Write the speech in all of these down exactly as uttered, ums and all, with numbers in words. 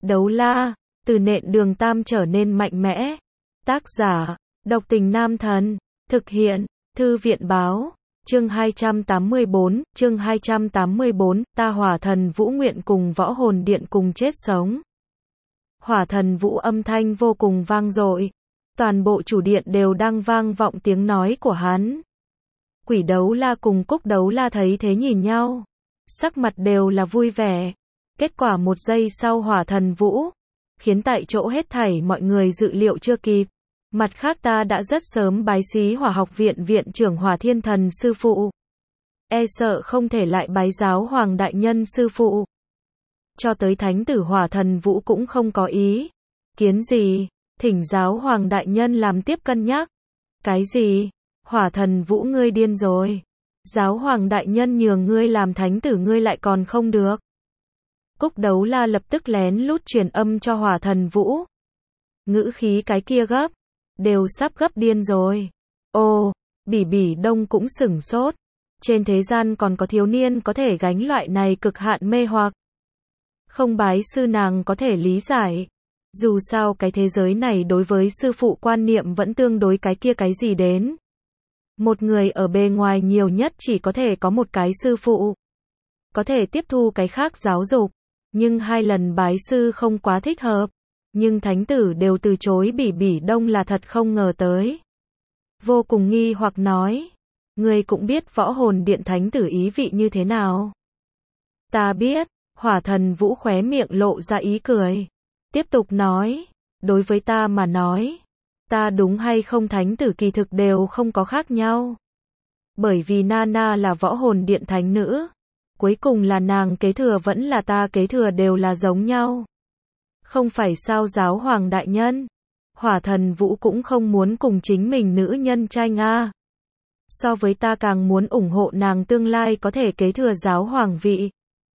Đấu la, từ nện đường tam trở nên mạnh mẽ. Tác giả, độc tình nam thần. Thực hiện, thư viện báo. Chương hai trăm tám mươi bốn, chương hai trăm tám mươi bốn, ta hỏa thần vũ nguyện cùng võ hồn điện cùng chết sống. Hỏa thần vũ âm thanh vô cùng vang dội. Toàn bộ chủ điện đều đang vang vọng tiếng nói của hắn. Quỷ đấu la cùng cúc đấu la thấy thế nhìn nhau. Sắc mặt đều là vui vẻ. Kết quả một giây sau hỏa thần vũ, khiến tại chỗ hết thảy mọi người dự liệu chưa kịp. Mặt khác ta đã rất sớm bái xí hỏa học viện viện trưởng hỏa thiên thần sư phụ. E sợ không thể lại bái giáo hoàng đại nhân sư phụ. Cho tới thánh tử hỏa thần vũ cũng không có ý kiến gì, thỉnh giáo hoàng đại nhân làm tiếp cân nhắc. Cái gì? Hỏa thần vũ ngươi điên rồi. Giáo hoàng đại nhân nhường ngươi làm thánh tử ngươi lại còn không được. Cúc đấu la lập tức lén lút truyền âm cho hỏa thần vũ. Ngữ khí cái kia gấp, đều sắp gấp điên rồi. Ô, bỉ bỉ đông cũng sửng sốt. Trên thế gian còn có thiếu niên có thể gánh loại này cực hạn mê hoặc. Không bái sư nàng có thể lý giải. Dù sao cái thế giới này đối với sư phụ quan niệm vẫn tương đối cái kia cái gì đến. Một người ở bề ngoài nhiều nhất chỉ có thể có một cái sư phụ. Có thể tiếp thu cái khác giáo dục. Nhưng hai lần bái sư không quá thích hợp. Nhưng thánh tử đều từ chối bỉ bỉ đông là thật không ngờ tới. Vô cùng nghi hoặc nói. Ngươi cũng biết võ hồn điện thánh tử ý vị như thế nào. Ta biết, hỏa thần vũ khóe miệng lộ ra ý cười. Tiếp tục nói, đối với ta mà nói, ta đúng hay không thánh tử kỳ thực đều không có khác nhau. Bởi vì Nana là võ hồn điện thánh nữ. Cuối cùng là nàng kế thừa vẫn là ta kế thừa đều là giống nhau. Không phải sao giáo hoàng đại nhân. Hỏa thần vũ cũng không muốn cùng chính mình nữ nhân tranh a. So với ta càng muốn ủng hộ nàng tương lai có thể kế thừa giáo hoàng vị.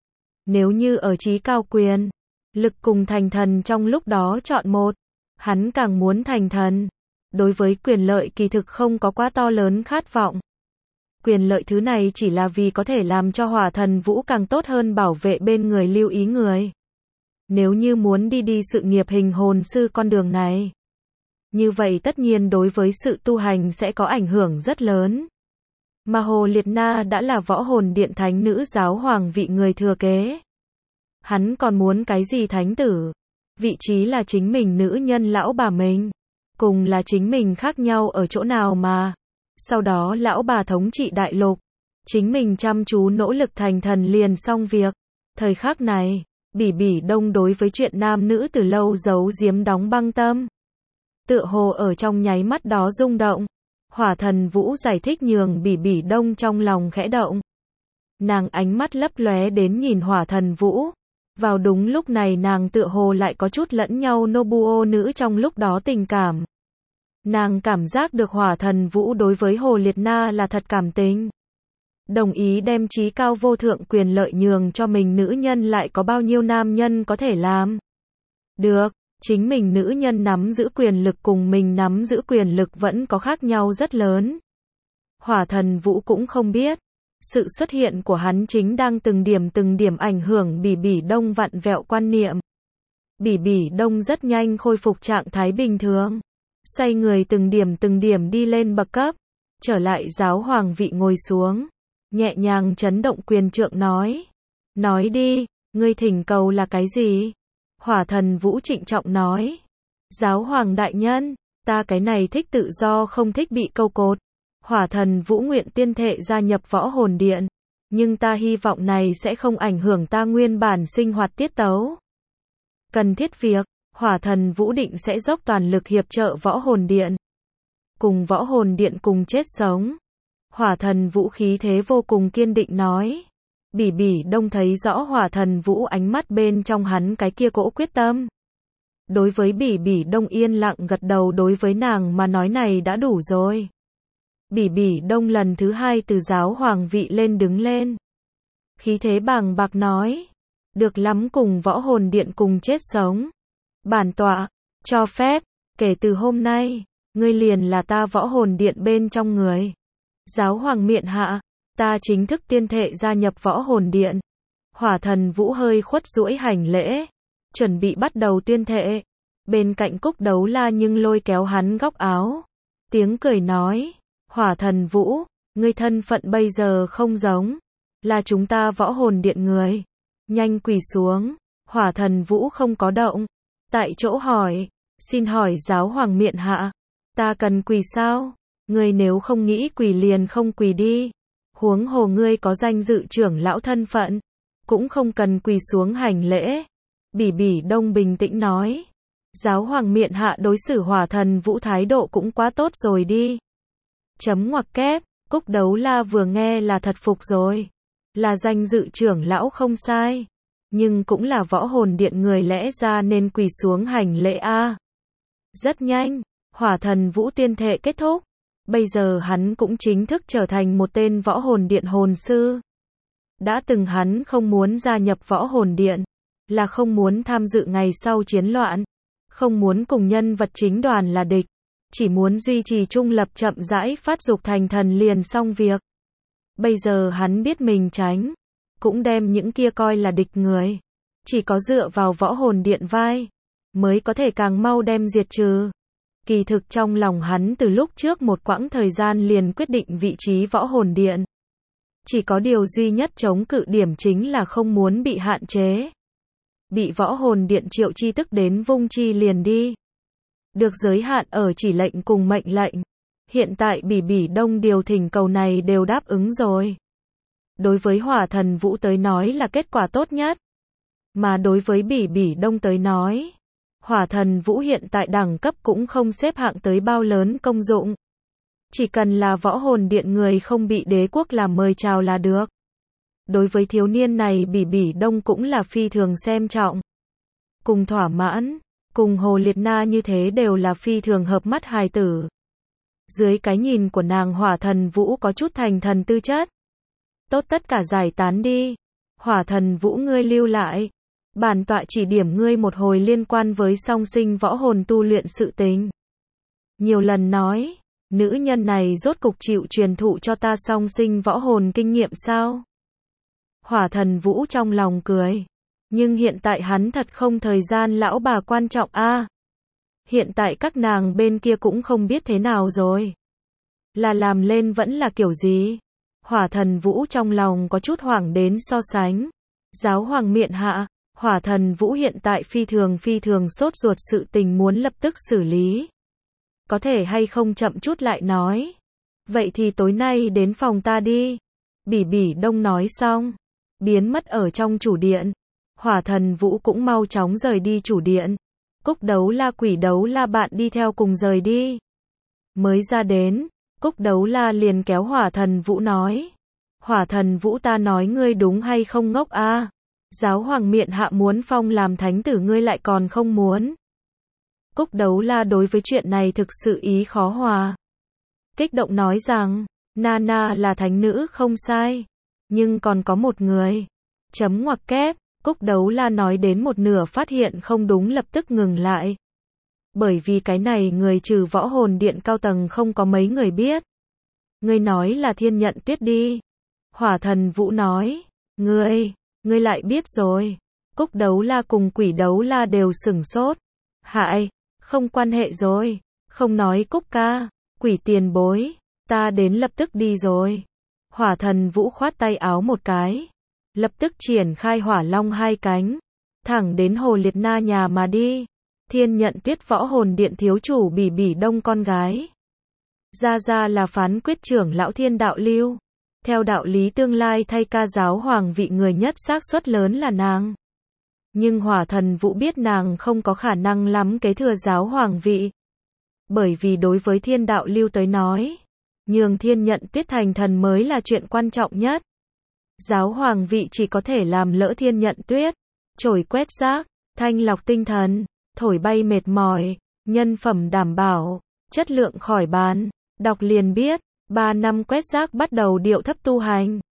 Nếu như ở trí cao quyền, lực cùng thành thần trong lúc đó chọn một, hắn càng muốn thành thần. Đối với quyền lợi kỳ thực không có quá to lớn khát vọng. Quyền lợi thứ này chỉ là vì có thể làm cho hỏa thần vũ càng tốt hơn bảo vệ bên người lưu ý người. Nếu như muốn đi đi sự nghiệp hình hồn sư con đường này, như vậy tất nhiên đối với sự tu hành sẽ có ảnh hưởng rất lớn. Mà Hồ Liệt Na đã là võ hồn điện thánh nữ giáo hoàng vị người thừa kế. Hắn còn muốn cái gì thánh tử? Vị trí là chính mình nữ nhân lão bà mình. Cùng là chính mình khác nhau ở chỗ nào mà. Sau đó lão bà thống trị đại lục. Chính mình chăm chú nỗ lực thành thần liền xong việc. Thời khắc này, bỉ bỉ đông đối với chuyện nam nữ từ lâu giấu giếm đóng băng tâm. Tựa hồ ở trong nháy mắt đó rung động. Hỏa thần vũ giải thích nhường bỉ bỉ đông trong lòng khẽ động. Nàng ánh mắt lấp lóe đến nhìn hỏa thần vũ. Vào đúng lúc này nàng tựa hồ lại có chút lẫn nhau Nobuo nữ trong lúc đó tình cảm. Nàng cảm giác được hỏa thần vũ đối với Hồ Liệt Na là thật cảm tình. Đồng ý đem trí cao vô thượng quyền lợi nhường cho mình nữ nhân lại có bao nhiêu nam nhân có thể làm. Được, chính mình nữ nhân nắm giữ quyền lực cùng mình nắm giữ quyền lực vẫn có khác nhau rất lớn. Hỏa thần vũ cũng không biết. Sự xuất hiện của hắn chính đang từng điểm từng điểm ảnh hưởng bỉ bỉ đông vặn vẹo quan niệm. Bỉ bỉ đông rất nhanh khôi phục trạng thái bình thường. Xoay người từng điểm từng điểm đi lên bậc cấp. Trở lại giáo hoàng vị ngồi xuống. Nhẹ nhàng chấn động quyền trượng nói. Nói đi, ngươi thỉnh cầu là cái gì? Hỏa thần vũ trịnh trọng nói. Giáo hoàng đại nhân, ta cái này thích tự do không thích bị câu cột. Hỏa thần vũ nguyện tiên thệ gia nhập võ hồn điện. Nhưng ta hy vọng này sẽ không ảnh hưởng ta nguyên bản sinh hoạt tiết tấu. Cần thiết việc, hỏa thần vũ định sẽ dốc toàn lực hiệp trợ võ hồn điện. Cùng võ hồn điện cùng chết sống. Hỏa thần vũ khí thế vô cùng kiên định nói. Bỉ bỉ đông thấy rõ hỏa thần vũ ánh mắt bên trong hắn cái kia cỗ quyết tâm. Đối với bỉ bỉ đông yên lặng gật đầu đối với nàng mà nói này đã đủ rồi. Bỉ bỉ đông lần thứ hai từ giáo hoàng vị lên đứng lên. Khí thế bàng bạc nói. Được lắm cùng võ hồn điện cùng chết sống. Bản tọa, cho phép, kể từ hôm nay, ngươi liền là ta võ hồn điện bên trong người. Giáo hoàng miện hạ, ta chính thức tiên thệ gia nhập võ hồn điện. Hỏa thần vũ hơi khuất duỗi hành lễ. chuẩn bị bắt đầu tuyên thệ. Bên cạnh Cúc Đấu La nhưng lôi kéo hắn góc áo. Tiếng cười nói, Hỏa Thần Vũ, ngươi thân phận bây giờ không giống, là chúng ta Võ Hồn Điện người. Nhanh quỳ xuống. Hỏa Thần Vũ không có động. Tại chỗ hỏi, xin hỏi giáo hoàng miện hạ, ta cần quỳ sao? Ngươi nếu không nghĩ quỳ liền không quỳ đi. Huống hồ ngươi có danh dự trưởng lão thân phận, cũng không cần quỳ xuống hành lễ. Bỉ Bỉ Đông bình tĩnh nói, giáo hoàng miện hạ đối xử Hỏa Thần Vũ thái độ cũng quá tốt rồi đi. Chấm ngoặc kép, Cúc Đấu La vừa nghe là thật phục rồi. Là danh dự trưởng lão không sai, nhưng cũng là Võ Hồn Điện người, lẽ ra nên quỳ xuống hành lễ a. Rất nhanh, Hỏa Thần Vũ tuyên thệ kết thúc. Bây giờ hắn cũng chính thức trở thành một tên Võ Hồn Điện hồn sư. Đã từng hắn không muốn gia nhập Võ Hồn Điện, là không muốn tham dự ngày sau chiến loạn, không muốn cùng nhân vật chính đoàn là địch, chỉ muốn duy trì trung lập, chậm rãi phát dục thành thần liền xong việc. Bây giờ hắn biết mình tránh, cũng đem những kia coi là địch người. Chỉ có dựa vào Võ Hồn Điện vai, mới có thể càng mau đem diệt trừ. Kỳ thực trong lòng hắn từ lúc trước một quãng thời gian liền quyết định vị trí Võ Hồn Điện. Chỉ có điều duy nhất chống cự điểm chính là không muốn bị hạn chế. Bị Võ Hồn Điện triệu chi tức đến vung chi liền đi. Được giới hạn ở chỉ lệnh cùng mệnh lệnh. Hiện tại Bỉ Bỉ Đông điều thỉnh cầu này đều đáp ứng rồi. Đối với Hỏa Thần Vũ tới nói là kết quả tốt nhất. Mà đối với Bỉ Bỉ Đông tới nói, Hỏa Thần Vũ hiện tại đẳng cấp cũng không xếp hạng tới bao lớn công dụng. Chỉ cần là Võ Hồn Điện người không bị đế quốc làm mời chào là được. Đối với thiếu niên này Bỉ Bỉ Đông cũng là phi thường xem trọng. Cùng thỏa mãn, cùng Hồ Liệt Na như thế đều là phi thường hợp mắt hài tử. Dưới cái nhìn của nàng, Hỏa Thần Vũ có chút thành thần tư chất. Tốt, tất cả giải tán đi. Hỏa Thần Vũ ngươi lưu lại. Bản tọa chỉ điểm ngươi một hồi liên quan với song sinh võ hồn tu luyện sự tình. Nhiều lần nói, nữ nhân này rốt cục chịu truyền thụ cho ta song sinh võ hồn kinh nghiệm sao? Hỏa Thần Vũ trong lòng cười. Nhưng hiện tại hắn thật không thời gian lão bà quan trọng a. À, hiện tại các nàng bên kia cũng không biết thế nào rồi. Là làm lên vẫn là kiểu gì? Hỏa Thần Vũ trong lòng có chút hoảng đến so sánh. Giáo hoàng miện hạ, Hỏa Thần Vũ hiện tại phi thường phi thường sốt ruột, sự tình muốn lập tức xử lý. Có thể hay không chậm chút lại nói. Vậy thì tối nay đến phòng ta đi. Bỉ Bỉ Đông nói xong, biến mất ở trong chủ điện. Hỏa Thần Vũ cũng mau chóng rời đi chủ điện. Cúc Đấu La, Quỷ Đấu La bạn đi theo cùng rời đi. Mới ra đến, Cúc Đấu La liền kéo Hỏa Thần Vũ nói. Hỏa Thần Vũ, ta nói ngươi đúng hay không ngốc a? À? Giáo hoàng miện hạ muốn phong làm thánh tử ngươi lại còn không muốn. Cúc Đấu La đối với chuyện này thực sự ý khó hòa. Kích động nói rằng, Nana là thánh nữ không sai. Nhưng còn có một người. Chấm ngoặc kép, Cúc Đấu La nói đến một nửa phát hiện không đúng lập tức ngừng lại. Bởi vì cái này người trừ Võ Hồn Điện cao tầng không có mấy người biết. Ngươi nói là Thiên Nhận Tuyết đi. Hỏa Thần Vũ nói, ngươi, ngươi lại biết rồi. Cúc Đấu La cùng Quỷ Đấu La đều sửng sốt. Hại, không quan hệ rồi. Không nói Cúc ca, Quỷ tiền bối, ta đến lập tức đi rồi. Hỏa Thần Vũ khoát tay áo một cái. Lập tức triển khai hỏa long hai cánh. Thẳng đến Hồ Liệt Na nhà mà đi. Thiên Nhận Tuyết Võ Hồn Điện thiếu chủ Bỉ Bỉ Đông con gái. Gia Gia là phán quyết trưởng lão Thiên Đạo Lưu. Theo đạo lý tương lai thay ca giáo hoàng vị người nhất xác suất lớn là nàng. Nhưng Hỏa Thần Vũ biết nàng không có khả năng lắm kế thừa giáo hoàng vị. Bởi vì đối với Thiên Đạo Lưu tới nói, nhường Thiên Nhận Tuyết thành thần mới là chuyện quan trọng nhất. Giáo hoàng vị chỉ có thể làm lỡ Thiên Nhận Tuyết, trổi quét rác, thanh lọc tinh thần, thổi bay mệt mỏi, nhân phẩm đảm bảo, chất lượng khỏi bàn. Đọc liền biết, ba năm quét rác bắt đầu điệu thấp tu hành.